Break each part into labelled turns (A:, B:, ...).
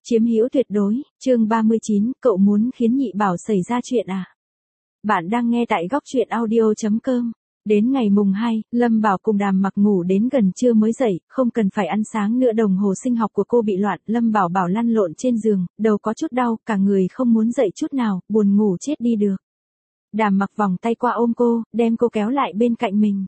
A: Chiếm hữu tuyệt đối, chương 39, cậu muốn khiến nhị bảo xảy ra chuyện à? Bạn đang nghe tại góc truyện audio.com. Đến ngày mùng 2, Lâm Bảo cùng Đàm Mặc ngủ đến gần trưa mới dậy, không cần phải ăn sáng nữa. Đồng hồ sinh học của cô bị loạn, Lâm Bảo Bảo lăn lộn trên giường, đầu có chút đau, cả người không muốn dậy chút nào, buồn ngủ chết đi được. Đàm Mặc vòng tay qua ôm cô, đem cô kéo lại bên cạnh mình.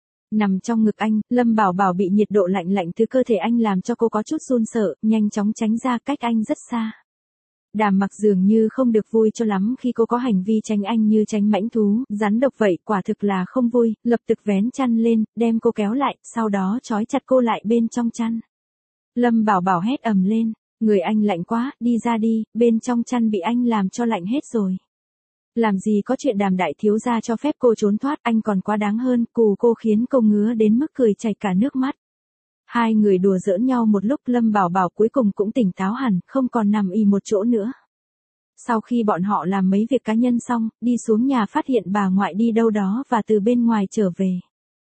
A: Nằm trong ngực anh, Lâm Bảo Bảo bị nhiệt độ lạnh lạnh từ cơ thể anh làm cho cô có chút run sợ, nhanh chóng tránh ra cách anh rất xa. Đàm Mặc dường như không được vui cho lắm khi cô có hành vi tránh anh như tránh mãnh thú, rắn độc vậy, quả thực là không vui, lập tức vén chăn lên, đem cô kéo lại, sau đó trói chặt cô lại bên trong chăn. Lâm Bảo Bảo hét ầm lên, người anh lạnh quá, đi ra đi, bên trong chăn bị anh làm cho lạnh hết rồi. Làm gì có chuyện Đàm đại thiếu gia cho phép cô trốn thoát, anh còn quá đáng hơn, cù cô khiến cô ngứa đến mức cười chảy cả nước mắt. Hai người đùa giỡn nhau một lúc, Lâm Bảo Bảo cuối cùng cũng tỉnh táo hẳn, không còn nằm ì một chỗ nữa. Sau khi bọn họ làm mấy việc cá nhân xong, đi xuống nhà phát hiện bà ngoại đi đâu đó và từ bên ngoài trở về.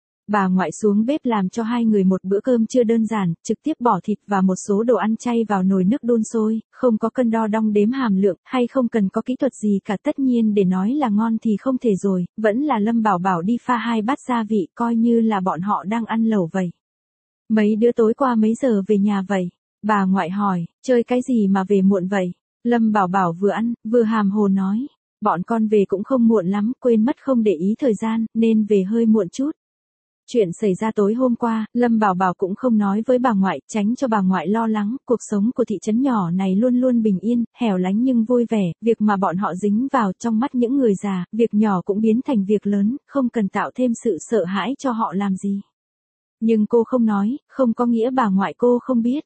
A: Bà ngoại xuống bếp làm cho hai người một bữa cơm chưa đơn giản, trực tiếp bỏ thịt và một số đồ ăn chay vào nồi nước đun sôi, không có cân đo đong đếm hàm lượng, hay không cần có kỹ thuật gì cả, tất nhiên để nói là ngon thì không thể rồi, vẫn là Lâm Bảo Bảo đi pha 2 bát gia vị, coi như là bọn họ đang ăn lẩu vậy. Mấy đứa tối qua mấy giờ về nhà vậy? Bà ngoại hỏi, chơi cái gì mà về muộn vậy? Lâm Bảo Bảo vừa ăn, vừa hàm hồ nói, bọn con về cũng không muộn lắm, quên mất không để ý thời gian, nên về hơi muộn chút. Chuyện xảy ra tối hôm qua, Lâm Bảo Bảo cũng không nói với bà ngoại, tránh cho bà ngoại lo lắng, cuộc sống của thị trấn nhỏ này luôn luôn bình yên, hẻo lánh nhưng vui vẻ, việc mà bọn họ dính vào trong mắt những người già, việc nhỏ cũng biến thành việc lớn, không cần tạo thêm sự sợ hãi cho họ làm gì. Nhưng cô không nói, không có nghĩa bà ngoại cô không biết.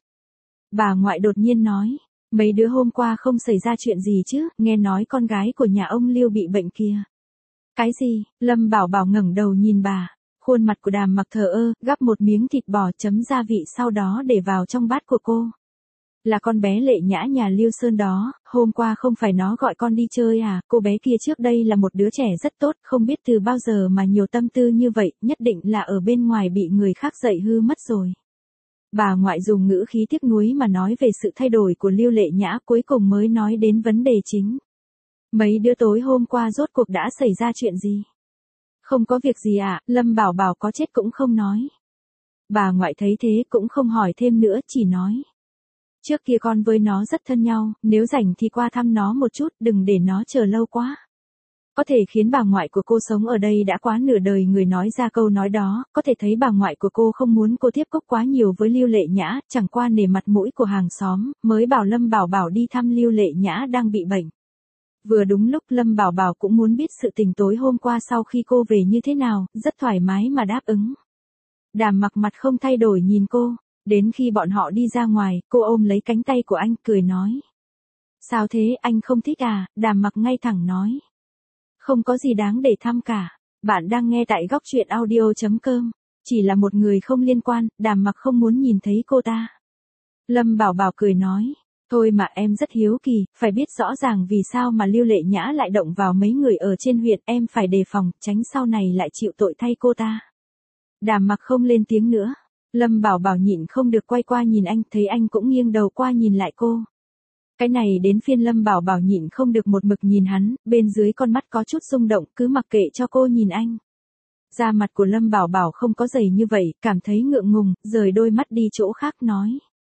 A: Bà ngoại đột nhiên nói, mấy đứa hôm qua không xảy ra chuyện gì chứ, nghe nói con gái của nhà ông Liêu bị bệnh kia. Cái gì? Lâm Bảo Bảo ngẩng đầu nhìn bà. Khuôn mặt của Đàm Mặc thờ ơ, gắp một miếng thịt bò chấm gia vị sau đó để vào trong bát của cô. Là con bé Lệ Nhã nhà Liêu Sơn đó, hôm qua không phải nó gọi con đi chơi à, cô bé kia trước đây là một đứa trẻ rất tốt, không biết từ bao giờ mà nhiều tâm tư như vậy, nhất định là ở bên ngoài bị người khác dạy hư mất rồi. Bà ngoại dùng ngữ khí tiếc nuối mà nói về sự thay đổi của Liêu Lệ Nhã, cuối cùng mới nói đến vấn đề chính. Mấy đứa tối hôm qua rốt cuộc đã xảy ra chuyện gì? Không có việc gì ạ, Lâm Bảo Bảo có chết cũng không nói. Bà ngoại thấy thế cũng không hỏi thêm nữa, chỉ nói. Trước kia con với nó rất thân nhau, nếu rảnh thì qua thăm nó một chút, đừng để nó chờ lâu quá. Có thể khiến bà ngoại của cô sống ở đây đã quá nửa đời người nói ra câu nói đó, có thể thấy bà ngoại của cô không muốn cô tiếp xúc quá nhiều với Liêu Lệ Nhã, chẳng qua nể mặt mũi của hàng xóm, mới bảo Lâm Bảo Bảo đi thăm Liêu Lệ Nhã đang bị bệnh. Vừa đúng lúc Lâm Bảo Bảo cũng muốn biết sự tình tối hôm qua sau khi cô về như thế nào, rất thoải mái mà đáp ứng. Đàm Mặc mặt không thay đổi nhìn cô, đến khi bọn họ đi ra ngoài, cô ôm lấy cánh tay của anh, cười nói. Sao thế, anh không thích à? Đàm Mặc ngay thẳng nói. Không có gì đáng để thăm cả, bạn đang nghe tại góc truyện audio.com, chỉ là một người không liên quan, Đàm Mặc không muốn nhìn thấy cô ta. Lâm Bảo Bảo cười nói. Thôi mà em rất hiếu kỳ, phải biết rõ ràng vì sao mà Liêu Lệ Nhã lại động vào mấy người ở trên huyện, em phải đề phòng, tránh sau này lại chịu tội thay cô ta. Đàm Mặc không lên tiếng nữa. Lâm Bảo Bảo nhịn không được quay qua nhìn anh, thấy anh cũng nghiêng đầu qua nhìn lại cô. Cái này đến phiên Lâm Bảo Bảo nhịn không được một mực nhìn hắn, bên dưới con mắt có chút rung động, cứ mặc kệ cho cô nhìn anh. Da mặt của Lâm Bảo Bảo không có dày như vậy, cảm thấy ngượng ngùng, rời đôi mắt đi chỗ khác nói.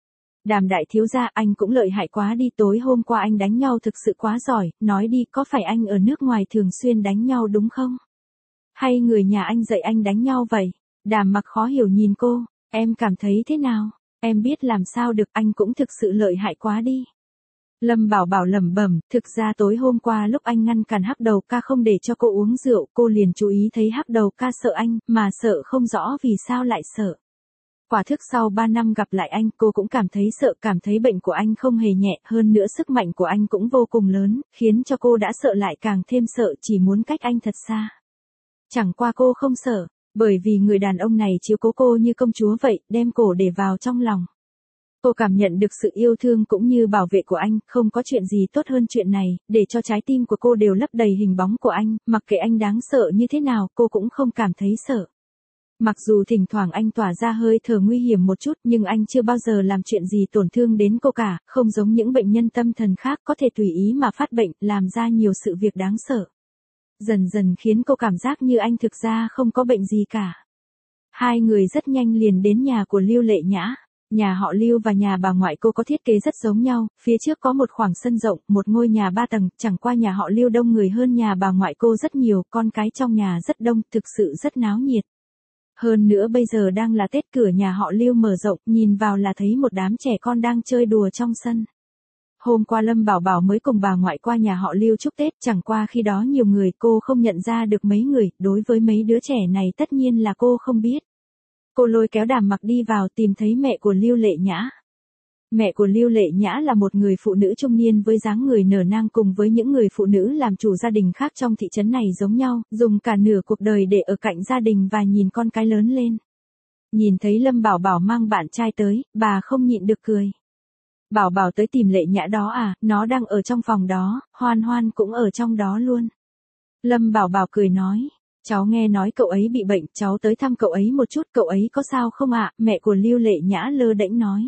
A: Đàm đại thiếu gia, anh cũng lợi hại quá đi, tối hôm qua anh đánh nhau thực sự quá giỏi, nói đi, có phải anh ở nước ngoài thường xuyên đánh nhau đúng không? Hay người nhà anh dạy anh đánh nhau vậy? Đàm Mặc khó hiểu nhìn cô, em cảm thấy thế nào? Em biết làm sao được, anh cũng thực sự lợi hại quá đi. Lâm Bảo Bảo lẩm bẩm, thực ra tối hôm qua lúc anh ngăn cản Hắc Đầu Ca không để cho cô uống rượu, cô liền chú ý thấy Hắc Đầu Ca sợ anh, mà sợ không rõ vì sao lại sợ. Quả thức sau 3 năm gặp lại anh, cô cũng cảm thấy sợ, cảm thấy bệnh của anh không hề nhẹ, hơn nữa sức mạnh của anh cũng vô cùng lớn, khiến cho cô đã sợ lại càng thêm sợ, chỉ muốn cách anh thật xa. Chẳng qua cô không sợ, bởi vì người đàn ông này chiếu cố cô như công chúa vậy, đem cổ để vào trong lòng. Cô cảm nhận được sự yêu thương cũng như bảo vệ của anh, không có chuyện gì tốt hơn chuyện này, để cho trái tim của cô đều lấp đầy hình bóng của anh, mặc kệ anh đáng sợ như thế nào, cô cũng không cảm thấy sợ. Mặc dù thỉnh thoảng anh tỏa ra hơi thở nguy hiểm một chút nhưng anh chưa bao giờ làm chuyện gì tổn thương đến cô cả, không giống những bệnh nhân tâm thần khác có thể tùy ý mà phát bệnh, làm ra nhiều sự việc đáng sợ. Dần dần khiến cô cảm giác như anh thực ra không có bệnh gì cả. Hai người rất nhanh liền đến nhà của Lưu Lệ Nhã. Nhà họ Lưu và nhà bà ngoại cô có thiết kế rất giống nhau, phía trước có một khoảng sân rộng, một ngôi nhà 3 tầng, chẳng qua nhà họ Lưu đông người hơn nhà bà ngoại cô rất nhiều, con cái trong nhà rất đông, thực sự rất náo nhiệt. Hơn nữa bây giờ đang là Tết, cửa nhà họ Lưu mở rộng, nhìn vào là thấy một đám trẻ con đang chơi đùa trong sân. Hôm qua Lâm Bảo Bảo mới cùng bà ngoại qua nhà họ Lưu chúc Tết, chẳng qua khi đó nhiều người cô không nhận ra được mấy người, đối với mấy đứa trẻ này tất nhiên là cô không biết. Cô lôi kéo Đàm Mặc đi vào tìm thấy mẹ của Lưu Lệ Nhã. Mẹ của Lưu Lệ Nhã là một người phụ nữ trung niên với dáng người nở nang, cùng với những người phụ nữ làm chủ gia đình khác trong thị trấn này giống nhau, dùng cả nửa cuộc đời để ở cạnh gia đình và nhìn con cái lớn lên. Nhìn thấy Lâm Bảo Bảo mang bạn trai tới, bà không nhịn được cười. Bảo Bảo tới tìm Lệ Nhã đó à, nó đang ở trong phòng đó, Hoan Hoan cũng ở trong đó luôn. Lâm Bảo Bảo cười nói. Cháu nghe nói cậu ấy bị bệnh, cháu tới thăm cậu ấy một chút, cậu ấy có sao không ạ? Mẹ của Lưu Lệ Nhã lơ đễnh nói.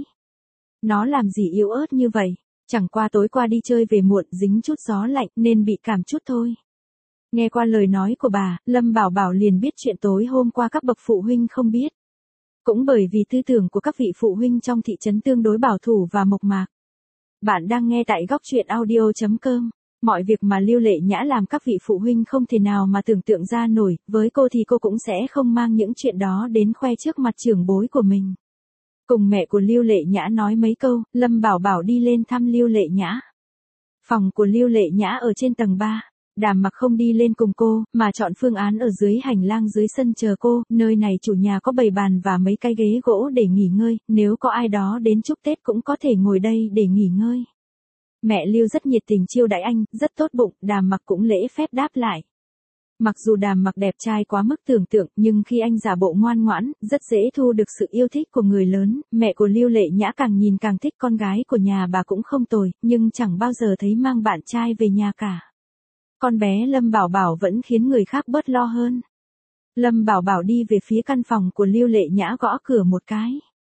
A: Nó làm gì yếu ớt như vậy? Chẳng qua tối qua đi chơi về muộn, dính chút gió lạnh nên bị cảm chút thôi. Nghe qua lời nói của bà, Lâm Bảo Bảo liền biết chuyện tối hôm qua các bậc phụ huynh không biết. Cũng bởi vì tư tưởng của các vị phụ huynh trong thị trấn tương đối bảo thủ và mộc mạc. Bạn đang nghe tại góc truyện audio.com. Mọi việc mà Lưu Lệ Nhã làm các vị phụ huynh không thể nào mà tưởng tượng ra nổi, với cô thì cô cũng sẽ không mang những chuyện đó đến khoe trước mặt trưởng bối của mình. Cùng mẹ của Lưu Lệ Nhã nói mấy câu, Lâm Bảo Bảo đi lên thăm Lưu Lệ Nhã. Phòng của Lưu Lệ Nhã ở trên tầng 3. Đàm Mặc không đi lên cùng cô, mà chọn phương án ở dưới hành lang dưới sân chờ cô, nơi này chủ nhà có bày bàn và mấy cái ghế gỗ để nghỉ ngơi, nếu có ai đó đến chúc Tết cũng có thể ngồi đây để nghỉ ngơi. Mẹ Lưu rất nhiệt tình chiêu đãi anh, rất tốt bụng, Đàm Mặc cũng lễ phép đáp lại. Mặc dù Đàm Mặc đẹp trai quá mức tưởng tượng, nhưng khi anh giả bộ ngoan ngoãn, rất dễ thu được sự yêu thích của người lớn. Mẹ của Lưu Lệ Nhã càng nhìn càng thích con gái của nhà bà cũng không tồi, nhưng chẳng bao giờ thấy mang bạn trai về nhà cả. Con bé Lâm Bảo Bảo vẫn khiến người khác bớt lo hơn. Lâm Bảo Bảo đi về phía căn phòng của Lưu Lệ Nhã gõ cửa một cái.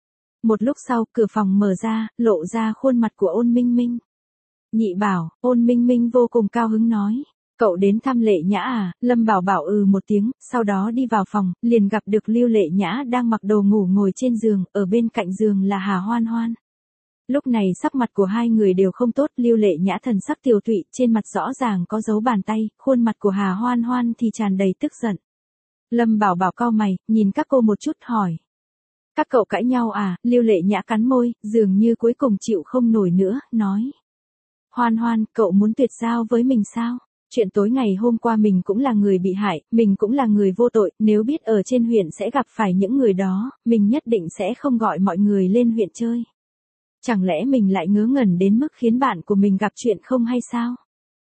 A: Một lúc sau, cửa phòng mở ra, lộ ra khuôn mặt của Ôn Minh Minh. Nhị Bảo, Ôn Minh Minh vô cùng cao hứng nói. Cậu đến thăm Lệ Nhã à? Lâm Bảo Bảo một tiếng, sau đó đi vào phòng, liền gặp được Lưu Lệ Nhã đang mặc đồ ngủ ngồi trên giường, ở bên cạnh giường là Hà Hoan Hoan. Lúc này sắc mặt của hai người đều không tốt, Lưu Lệ Nhã thần sắc tiều tụy, trên mặt rõ ràng có dấu bàn tay, khuôn mặt của Hà Hoan Hoan thì tràn đầy tức giận. Lâm Bảo Bảo cau mày, nhìn các cô một chút hỏi. Các cậu cãi nhau à? Lưu Lệ Nhã cắn môi, dường như cuối cùng chịu không nổi nữa, nói. Hoan Hoan, cậu muốn tuyệt giao với mình sao? Chuyện tối ngày hôm qua mình cũng là người bị hại, mình cũng là người vô tội, nếu biết ở trên huyện sẽ gặp phải những người đó, mình nhất định sẽ không gọi mọi người lên huyện chơi. Chẳng lẽ mình lại ngớ ngẩn đến mức khiến bạn của mình gặp chuyện không hay sao?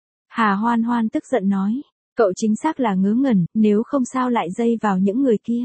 A: Hà Hoan Hoan tức giận nói, cậu chính xác là ngớ ngẩn, nếu không sao lại dây vào những người kia.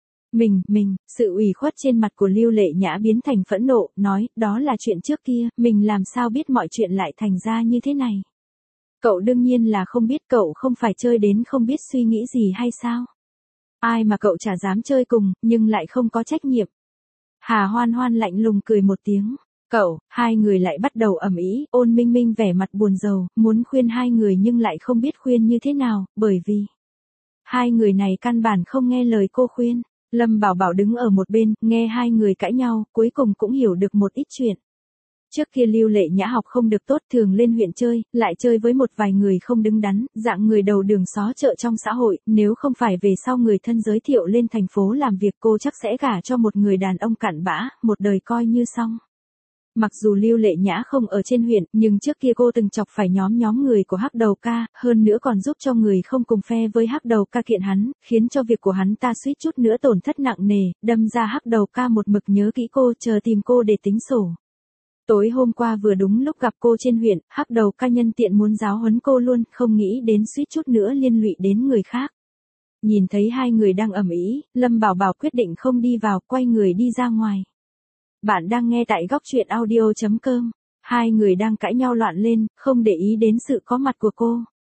A: Sự ủy khuất trên mặt của Lưu Lệ Nhã biến thành phẫn nộ, nói, đó là chuyện trước kia, mình làm sao biết mọi chuyện lại thành ra như thế này. Cậu đương nhiên là không biết, cậu không phải chơi đến không biết suy nghĩ gì hay sao? Ai mà cậu chả dám chơi cùng, nhưng lại không có trách nhiệm. Hà Hoan Hoan lạnh lùng cười một tiếng. Cậu, hai người lại bắt đầu ầm ĩ, Ôn Minh Minh vẻ mặt buồn rầu, muốn khuyên hai người nhưng lại không biết khuyên như thế nào, bởi vì hai người này căn bản không nghe lời cô khuyên. Lâm Bảo Bảo đứng ở một bên, nghe hai người cãi nhau, cuối cùng cũng hiểu được một ít chuyện. Trước kia Lưu Lệ Nhã học không được tốt, thường lên huyện chơi, lại chơi với một vài người không đứng đắn, dạng người đầu đường xó chợ trong xã hội, nếu không phải về sau người thân giới thiệu lên thành phố làm việc cô chắc sẽ gả cho một người đàn ông cặn bã, một đời coi như xong. Mặc dù Lưu Lệ Nhã không ở trên huyện, nhưng trước kia cô từng chọc phải nhóm người của Hắc Đầu Ca, hơn nữa còn giúp cho người không cùng phe với Hắc Đầu Ca kiện hắn, khiến cho việc của hắn ta suýt chút nữa tổn thất nặng nề, đâm ra Hắc Đầu Ca một mực nhớ kỹ cô, chờ tìm cô để tính sổ. Tối hôm qua vừa đúng lúc gặp cô trên huyện, Hắc Đầu Ca nhân tiện muốn giáo huấn cô luôn, không nghĩ đến suýt chút nữa liên lụy đến người khác. Nhìn thấy hai người đang ầm ĩ, Lâm Bảo Bảo quyết định không đi vào, quay người đi ra ngoài. Bạn đang nghe tại góc truyện audio.com. Hai người đang cãi nhau loạn lên, không để ý đến sự có mặt của cô.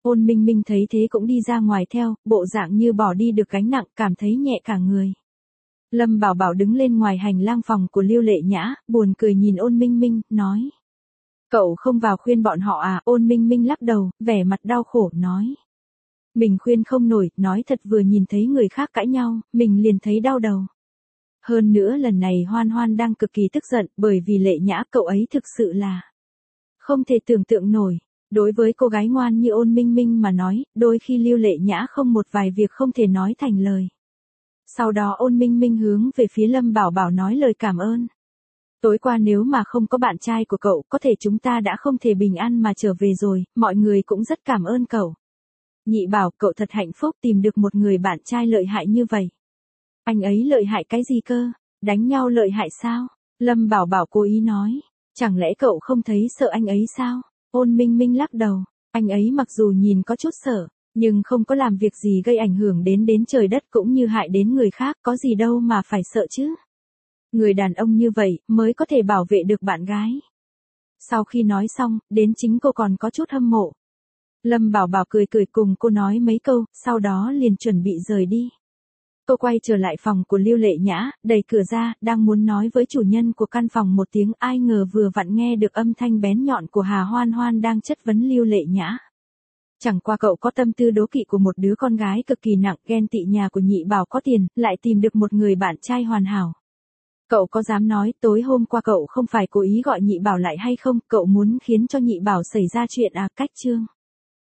A: Ôn Minh Minh thấy thế cũng đi ra ngoài theo, bộ dạng như bỏ đi được gánh nặng, cảm thấy nhẹ cả người. Lâm Bảo Bảo đứng lên ngoài hành lang phòng của Lưu Lệ Nhã, buồn cười nhìn Ôn Minh Minh, nói. Cậu không vào khuyên bọn họ à? Ôn Minh Minh lắc đầu, vẻ mặt đau khổ, nói. Mình khuyên không nổi, nói thật vừa nhìn thấy người khác cãi nhau, mình liền thấy đau đầu. Hơn nữa lần này Hoan Hoan đang cực kỳ tức giận, bởi vì Lệ Nhã cậu ấy thực sự là không thể tưởng tượng nổi. Đối với cô gái ngoan như Ôn Minh Minh mà nói, đôi khi Lưu Lệ Nhã không một vài việc không thể nói thành lời. Sau đó Ôn Minh Minh hướng về phía Lâm Bảo Bảo nói lời cảm ơn. Tối qua nếu mà không có bạn trai của cậu, có thể chúng ta đã không thể bình an mà trở về rồi, mọi người cũng rất cảm ơn cậu. Nhị Bảo, cậu thật hạnh phúc tìm được một người bạn trai lợi hại như vậy. Anh ấy lợi hại cái gì cơ? Đánh nhau lợi hại sao? Lâm Bảo Bảo cố ý nói. Chẳng lẽ cậu không thấy sợ anh ấy sao? Ôn Minh Minh lắc đầu. Anh ấy mặc dù nhìn có chút sợ, nhưng không có làm việc gì gây ảnh hưởng đến trời đất cũng như hại đến người khác, có gì đâu mà phải sợ chứ. Người đàn ông như vậy mới có thể bảo vệ được bạn gái. Sau khi nói xong, đến chính cô còn có chút hâm mộ. Lâm Bảo Bảo cười cười cùng cô nói mấy câu, sau đó liền chuẩn bị rời đi. Cô quay trở lại phòng của Lưu Lệ Nhã, đẩy cửa ra, đang muốn nói với chủ nhân của căn phòng một tiếng, ai ngờ vừa vặn nghe được âm thanh bén nhọn của Hà Hoan Hoan đang chất vấn Lưu Lệ Nhã. Chẳng qua cậu có tâm tư đố kỵ của một đứa con gái cực kỳ nặng, ghen tị nhà của Nhị Bảo có tiền, lại tìm được một người bạn trai hoàn hảo. Cậu có dám nói tối hôm qua cậu không phải cố ý gọi Nhị Bảo lại hay không, cậu muốn khiến cho Nhị Bảo xảy ra chuyện à? Cách chương